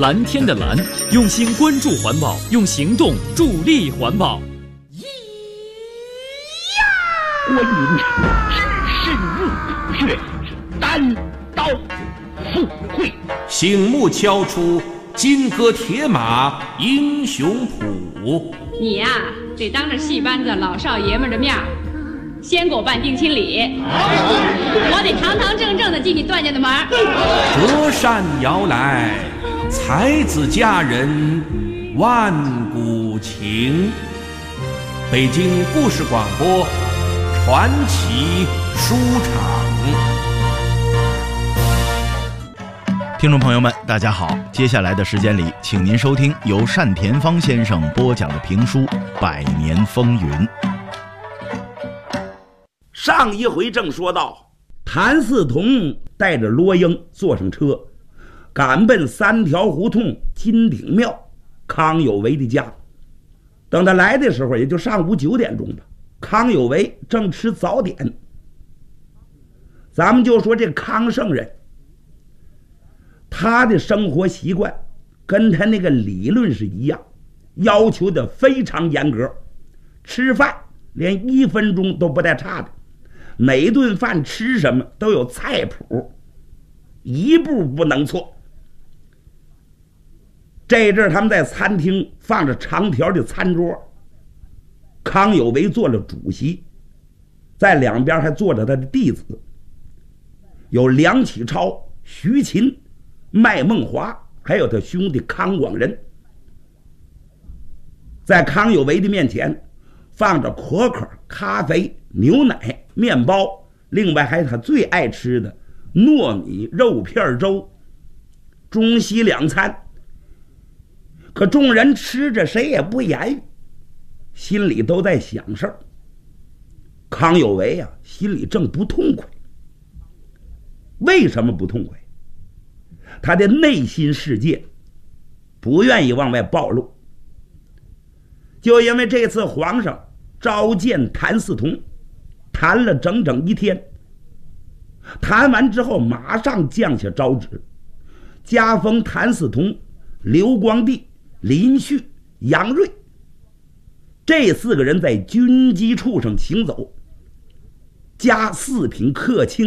蓝天的蓝，用心关注环保，用行动助力环保。 观音只身入血，单刀赴会， 醒目敲出金戈铁马英雄谱。 你呀，得当着戏班子老少爷们的面先给我办定亲礼，我得堂堂正正的进你段家的门。 折扇摇来，才子佳人万古情。北京故事广播传奇书场。 听众朋友们大家好，接下来的时间里请您收听由单田芳先生播讲的评书《百年风云》。 上一回正说到，谭嗣同带着罗英坐上车，赶奔三条胡同金鼎庙康有为的家。等他来的时候也就上午9点钟吧，康有为正吃早点。咱们就说这康圣人，他的生活习惯跟他那个理论是一样，要求的非常严格，吃饭连1分钟都不带差的，每顿饭吃什么都有菜谱，一步不能错。这阵他们在餐厅放着长条的餐桌，康有为做了主席，在两边还坐着他的弟子，有梁启超、徐勤、麦孟华，还有他兄弟康广仁。在康有为的面前放着可可、咖啡、牛奶、面包，另外还有他最爱吃的糯米肉片粥，中西两餐。可众人吃着谁也不言语，心里都在想事儿。康有为啊，心里正不痛快。为什么不痛快？他的内心世界不愿意往外暴露。就因为这次皇上召见谭嗣同，谈了整整1天，谈完之后马上降下诏旨，加封谭嗣同、刘光第、林旭、杨锐这4个人在军机处上行走，加4品客卿